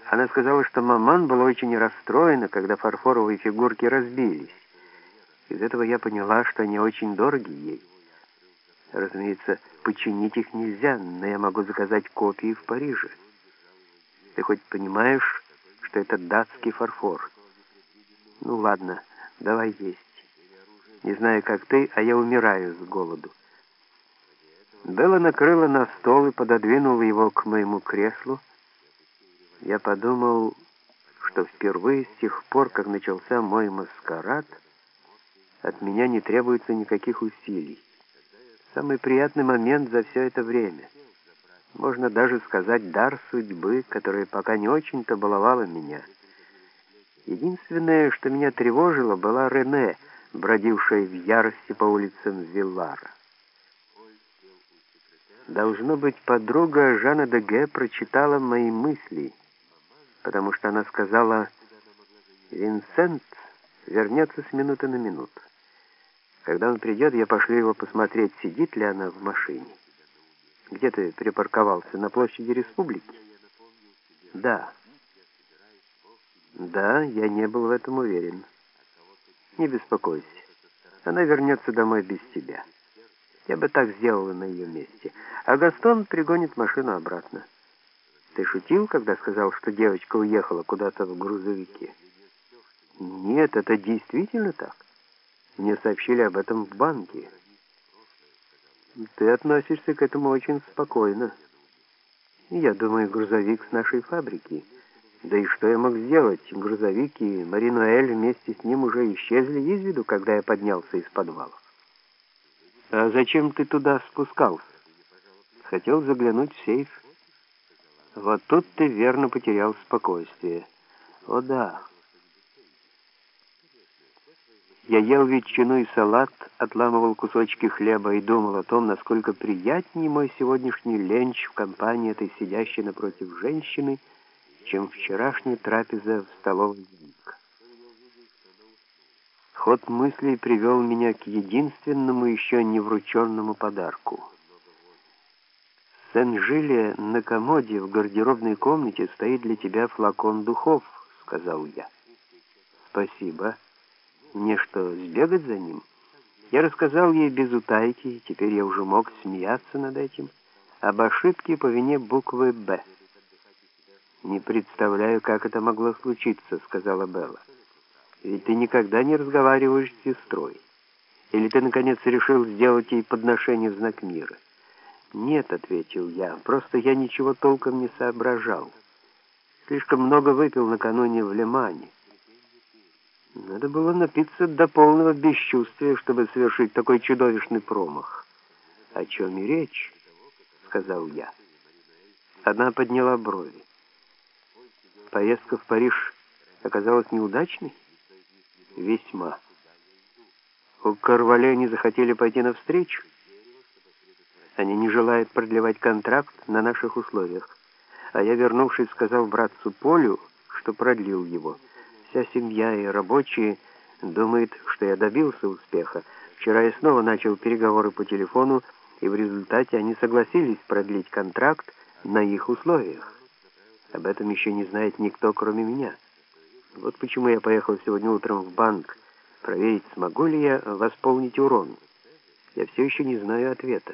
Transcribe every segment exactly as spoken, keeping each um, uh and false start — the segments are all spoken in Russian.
Она сказала, что маман была очень расстроена, когда фарфоровые фигурки разбились. Из этого я поняла, что они очень дороги ей. Разумеется, починить их нельзя, но я могу заказать копии в Париже. Ты хоть понимаешь, что это датский фарфор? Ну ладно, давай есть. Не знаю, как ты, а я умираю с голоду. Белла накрыла на стол и пододвинула его к моему креслу. Я подумал, что впервые с тех пор, как начался мой маскарад, от меня не требуется никаких усилий. Самый приятный момент за все это время. Можно даже сказать, дар судьбы, которая пока не очень-то баловала меня. Единственное, что меня тревожило, была Рене, бродившая в ярости по улицам Виллара. Должно быть, подруга Жана де Ге прочитала мои мысли, потому что она сказала: «Винсент вернется с минуты на минуту. Когда он придет, я пошлю его посмотреть, сидит ли она в машине». «Где ты припарковался? На площади Республики?» «Да». «Да, я не был в этом уверен». «Не беспокойся. Она вернется домой без тебя. Я бы так сделала на ее месте. А Гастон пригонит машину обратно». «Ты шутил, когда сказал, что девочка уехала куда-то в грузовике?» «Нет, это действительно так. Мне сообщили об этом в банке». «Ты относишься к этому очень спокойно. Я думаю, грузовик с нашей фабрики. Да и что я мог сделать? Грузовик и Мари-Ноэль вместе с ним уже исчезли из виду, когда я поднялся из подвала». «А зачем ты туда спускался?» «Хотел заглянуть в сейф». «Вот тут ты верно потерял спокойствие». «О да». Я ел ветчину и салат, отламывал кусочки хлеба и думал о том, насколько приятнее мой сегодняшний ленч в компании этой сидящей напротив женщины, чем вчерашняя трапеза в столовой замка. Ход мыслей привел меня к единственному еще не врученному подарку. В Сен-Жиле на комоде в гардеробной комнате стоит для тебя флакон духов, сказал я. Спасибо. Мне что, сбегать за ним? Я рассказал ей без утайки, теперь я уже мог смеяться над этим, об ошибке по вине буквы «Б». «Не представляю, как это могло случиться», — сказала Белла. «Ведь ты никогда не разговариваешь с сестрой. Или ты, наконец, решил сделать ей подношение в знак мира?» «Нет», — ответил я, — «просто я ничего толком не соображал. Слишком много выпил накануне в Лемане. Надо было напиться до полного бесчувствия, чтобы совершить такой чудовищный промах». «О чем и речь?» — сказал я. Она подняла брови. «Поездка в Париж оказалась неудачной?» «Весьма». «У Карвале не захотели пойти навстречу?» «Они не желают продлевать контракт на наших условиях. А я, вернувшись, сказал братцу Полю, что продлил его. Вся семья и рабочие думают, что я добился успеха. Вчера я снова начал переговоры по телефону, и в результате они согласились продлить контракт на их условиях. Об этом еще не знает никто, кроме меня. Вот почему я поехал сегодня утром в банк, проверить, смогу ли я восполнить урон. Я все еще не знаю ответа».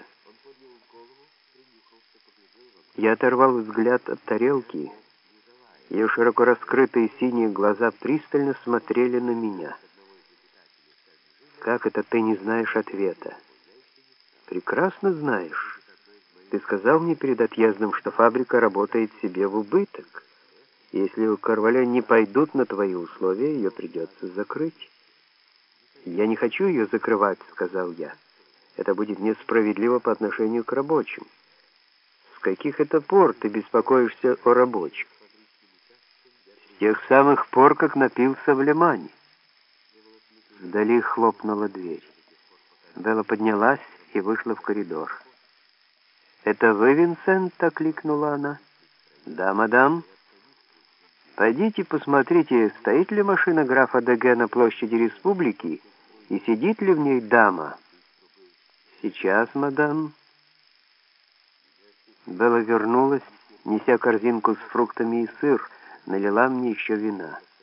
Я оторвал взгляд от тарелки. Ее широко раскрытые синие глаза пристально смотрели на меня. «Как это ты не знаешь ответа?» «Прекрасно знаешь. Ты сказал мне перед отъездом, что фабрика работает себе в убыток. Если у Карваля не пойдут на твои условия, ее придется закрыть». «Я не хочу ее закрывать», — сказал я. «Это будет несправедливо по отношению к рабочим». «С каких это пор ты беспокоишься о рабочих?» «С тех самых пор, как напился в Лемане». Вдали хлопнула дверь. Белла поднялась и вышла в коридор. «Это вы, Винсент?» — окликнула она. «Да, мадам». «Пойдите посмотрите, стоит ли машина графа де Ге на площади Республики и сидит ли в ней дама». «Сейчас, мадам». Белла вернулась, неся корзинку с фруктами и сыр, налила мне еще вина.